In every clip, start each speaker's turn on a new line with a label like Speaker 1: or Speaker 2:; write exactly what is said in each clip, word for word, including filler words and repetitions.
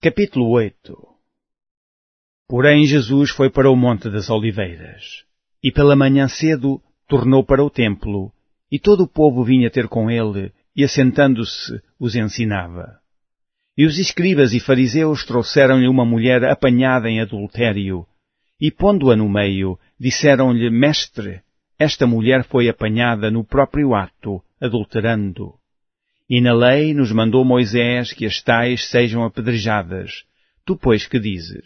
Speaker 1: Capítulo oito. Porém Jesus foi para o Monte das Oliveiras, e pela manhã cedo tornou para o templo, e todo o povo vinha ter com ele, e assentando-se os ensinava. E os escribas e fariseus trouxeram-lhe uma mulher apanhada em adultério, e pondo-a no meio, disseram-lhe: Mestre, esta mulher foi apanhada no próprio ato, adulterando. E na lei nos mandou Moisés que as tais sejam apedrejadas. Tu, pois, que dizes?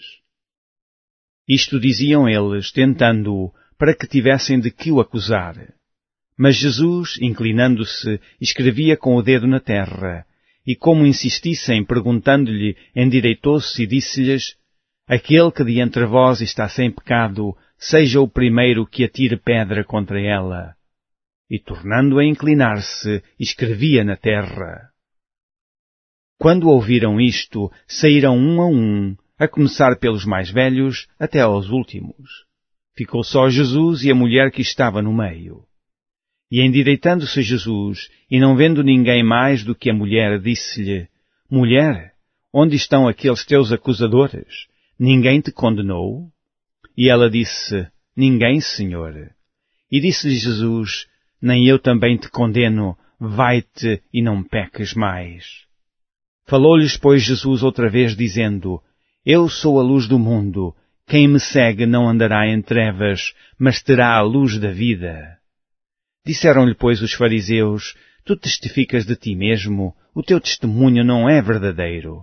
Speaker 1: Isto diziam eles, tentando-o, para que tivessem de que o acusar. Mas Jesus, inclinando-se, escrevia com o dedo na terra, e como insistissem, perguntando-lhe, endireitou-se e disse-lhes: Aquele que de entre vós está sem pecado, seja o primeiro que atire pedra contra ela. E tornando a inclinar-se, escrevia na terra. Quando ouviram isto, saíram um a um, a começar pelos mais velhos até aos últimos. Ficou só Jesus e a mulher que estava no meio. E endireitando-se Jesus, e não vendo ninguém mais do que a mulher, disse-lhe: Mulher, onde estão aqueles teus acusadores? Ninguém te condenou? E ela disse: Ninguém, Senhor. E disse-lhe Jesus: Nem eu também te condeno, vai-te e não peques mais. Falou-lhes, pois, Jesus outra vez, dizendo: Eu sou a luz do mundo. Quem me segue não andará em trevas, mas terá a luz da vida. Disseram-lhe, pois, os fariseus: Tu testificas de ti mesmo, o teu testemunho não é verdadeiro.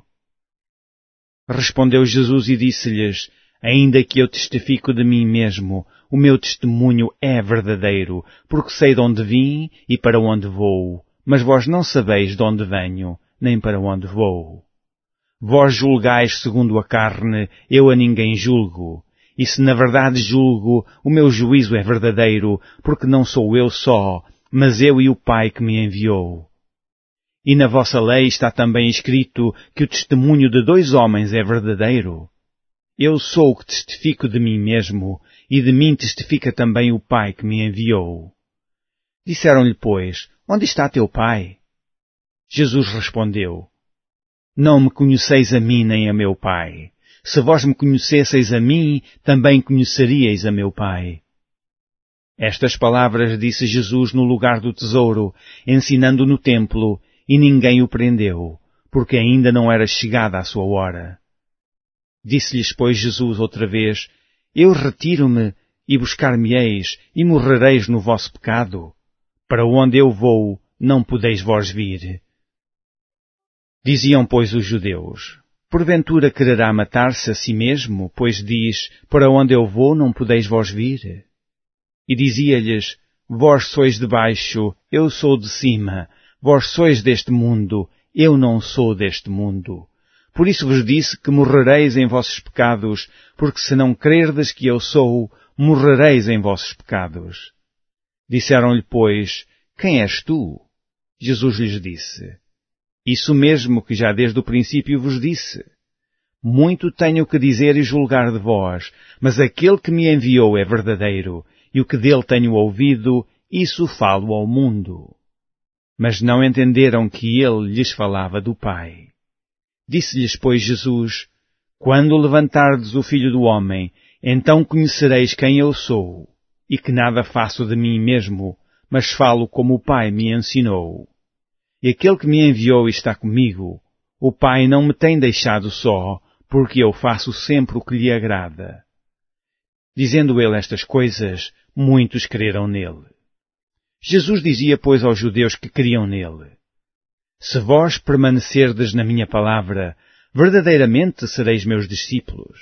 Speaker 1: Respondeu Jesus e disse-lhes: Ainda que eu testifico de mim mesmo, o meu testemunho é verdadeiro, porque sei de onde vim e para onde vou, mas vós não sabeis de onde venho, nem para onde vou. Vós julgais segundo a carne, eu a ninguém julgo. E se na verdade julgo, o meu juízo é verdadeiro, porque não sou eu só, mas eu e o Pai que me enviou. E na vossa lei está também escrito que o testemunho de dois homens é verdadeiro. Eu sou o que testifico de mim mesmo, e de mim testifica também o Pai que me enviou. Disseram-lhe, pois: Onde está teu Pai? Jesus respondeu: Não me conheceis a mim nem a meu Pai. Se vós me conhecesseis a mim, também conheceríeis a meu Pai. Estas palavras disse Jesus no lugar do tesouro, ensinando no templo, e ninguém o prendeu, porque ainda não era chegada a sua hora. Disse-lhes, pois, Jesus outra vez: Eu retiro-me, e buscar-me-eis, e morrereis no vosso pecado. Para onde eu vou, não podeis vós vir. Diziam, pois, os judeus: Porventura quererá matar-se a si mesmo, pois diz: Para onde eu vou, não podeis vós vir? E dizia-lhes: Vós sois de baixo, eu sou de cima. Vós sois deste mundo, eu não sou deste mundo. Por isso vos disse que morrereis em vossos pecados, porque se não crerdes que eu sou, morrereis em vossos pecados. Disseram-lhe, pois: Quem és tu? Jesus lhes disse: Isso mesmo que já desde o princípio vos disse. Muito tenho que dizer e julgar de vós, mas aquele que me enviou é verdadeiro, e o que dele tenho ouvido, isso falo ao mundo. Mas não entenderam que ele lhes falava do Pai. Disse-lhes, pois, Jesus: Quando levantardes o Filho do Homem, então conhecereis quem eu sou, e que nada faço de mim mesmo, mas falo como o Pai me ensinou. E aquele que me enviou está comigo. O Pai não me tem deixado só, porque eu faço sempre o que lhe agrada. Dizendo ele estas coisas, muitos creram nele. Jesus dizia, pois, aos judeus que criam nele: Se vós permanecerdes na minha palavra, verdadeiramente sereis meus discípulos.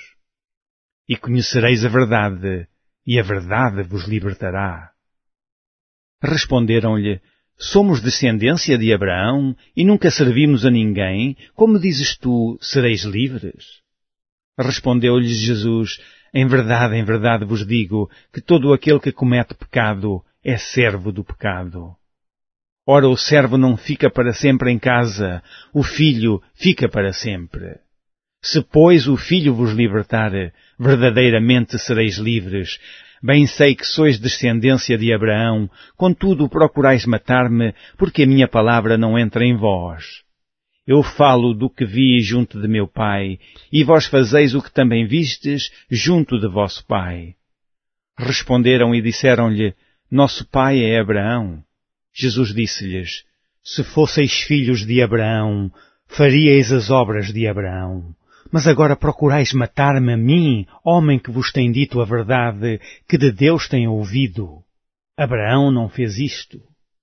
Speaker 1: E conhecereis a verdade, e a verdade vos libertará. Responderam-lhe: Somos descendência de Abraão, e nunca servimos a ninguém. Como dizes tu, sereis livres? Respondeu-lhes Jesus: Em verdade, em verdade vos digo, que todo aquele que comete pecado é servo do pecado. Ora, o servo não fica para sempre em casa, o filho fica para sempre. Se, pois, o Filho vos libertar, verdadeiramente sereis livres. Bem sei que sois descendência de Abraão, contudo procurais matar-me, porque a minha palavra não entra em vós. Eu falo do que vi junto de meu pai, e vós fazeis o que também vistes junto de vosso pai. Responderam e disseram-lhe, nosso pai é Abraão. Jesus disse-lhes, se fosseis filhos de Abraão, faríeis as obras de Abraão. Mas agora procurais matar-me a mim, homem que vos tem dito a verdade, que de Deus tem ouvido. Abraão não fez isto.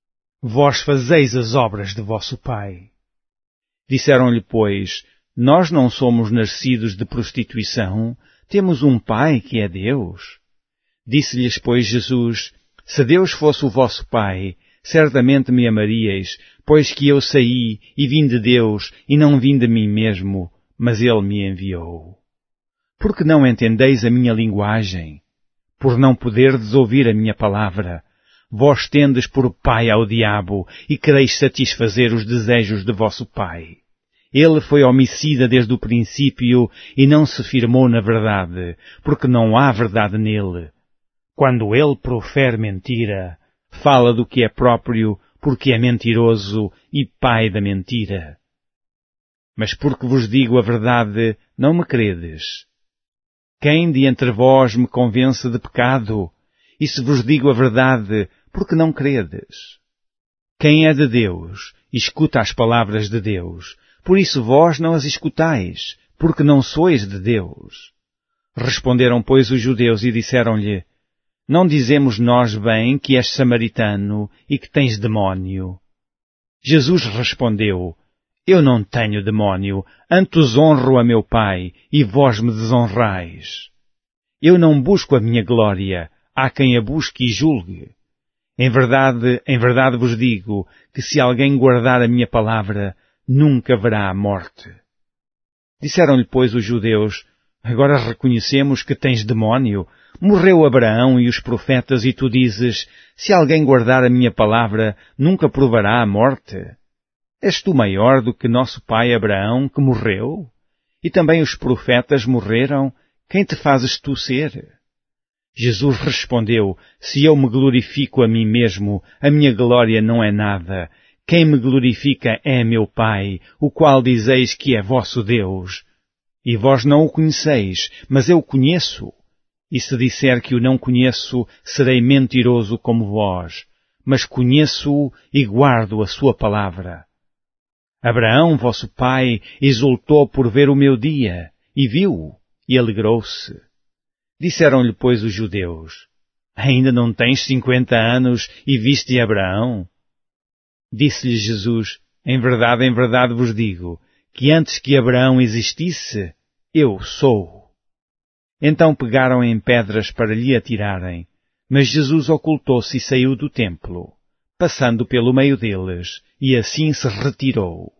Speaker 1: Vós fazeis as obras de vosso pai. Disseram-lhe, pois, nós não somos nascidos de prostituição, temos um pai que é Deus. Disse-lhes, pois, Jesus, se Deus fosse o vosso pai, certamente me amaríeis, pois que eu saí e vim de Deus e não vim de mim mesmo, mas Ele me enviou. Por que não entendeis a minha linguagem? Por não poderdes ouvir a minha palavra. Vós tendes por pai ao diabo e quereis satisfazer os desejos de vosso pai. Ele foi homicida desde o princípio e não se firmou na verdade, porque não há verdade nele. Quando ele profere mentira, fala do que é próprio, porque é mentiroso e pai da mentira. Mas porque vos digo a verdade, não me credes. Quem de entre vós me convence de pecado? E se vos digo a verdade, por que não credes? Quem é de Deus, escuta as palavras de Deus. Por isso vós não as escutais, porque não sois de Deus. Responderam, pois, os judeus e disseram-lhe, não dizemos nós bem que és samaritano e que tens demónio? Jesus respondeu, eu não tenho demónio, antes honro a meu Pai, e vós me desonrais. Eu não busco a minha glória, há quem a busque e julgue. Em verdade, em verdade vos digo, que se alguém guardar a minha palavra, nunca verá a morte. Disseram-lhe, pois, os judeus, agora reconhecemos que tens demónio. Morreu Abraão e os profetas, e tu dizes, se alguém guardar a minha palavra, nunca provará a morte. És tu maior do que nosso pai Abraão, que morreu? E também os profetas morreram? Quem te fazes tu ser? Jesus respondeu, se eu me glorifico a mim mesmo, a minha glória não é nada. Quem me glorifica é meu Pai, o qual dizeis que é vosso Deus. E vós não o conheceis, mas eu o conheço. E se disser que o não conheço, serei mentiroso como vós. Mas conheço-o e guardo a sua palavra. Abraão, vosso pai, exultou por ver o meu dia, e viu-o, e alegrou-se. Disseram-lhe, pois, os judeus, ainda não tens cinquenta anos e viste Abraão? Disse-lhe Jesus, em verdade, em verdade vos digo, que antes que Abraão existisse, eu sou. Então pegaram em pedras para lhe atirarem, mas Jesus ocultou-se e saiu do templo, passando pelo meio deles, e assim se retirou.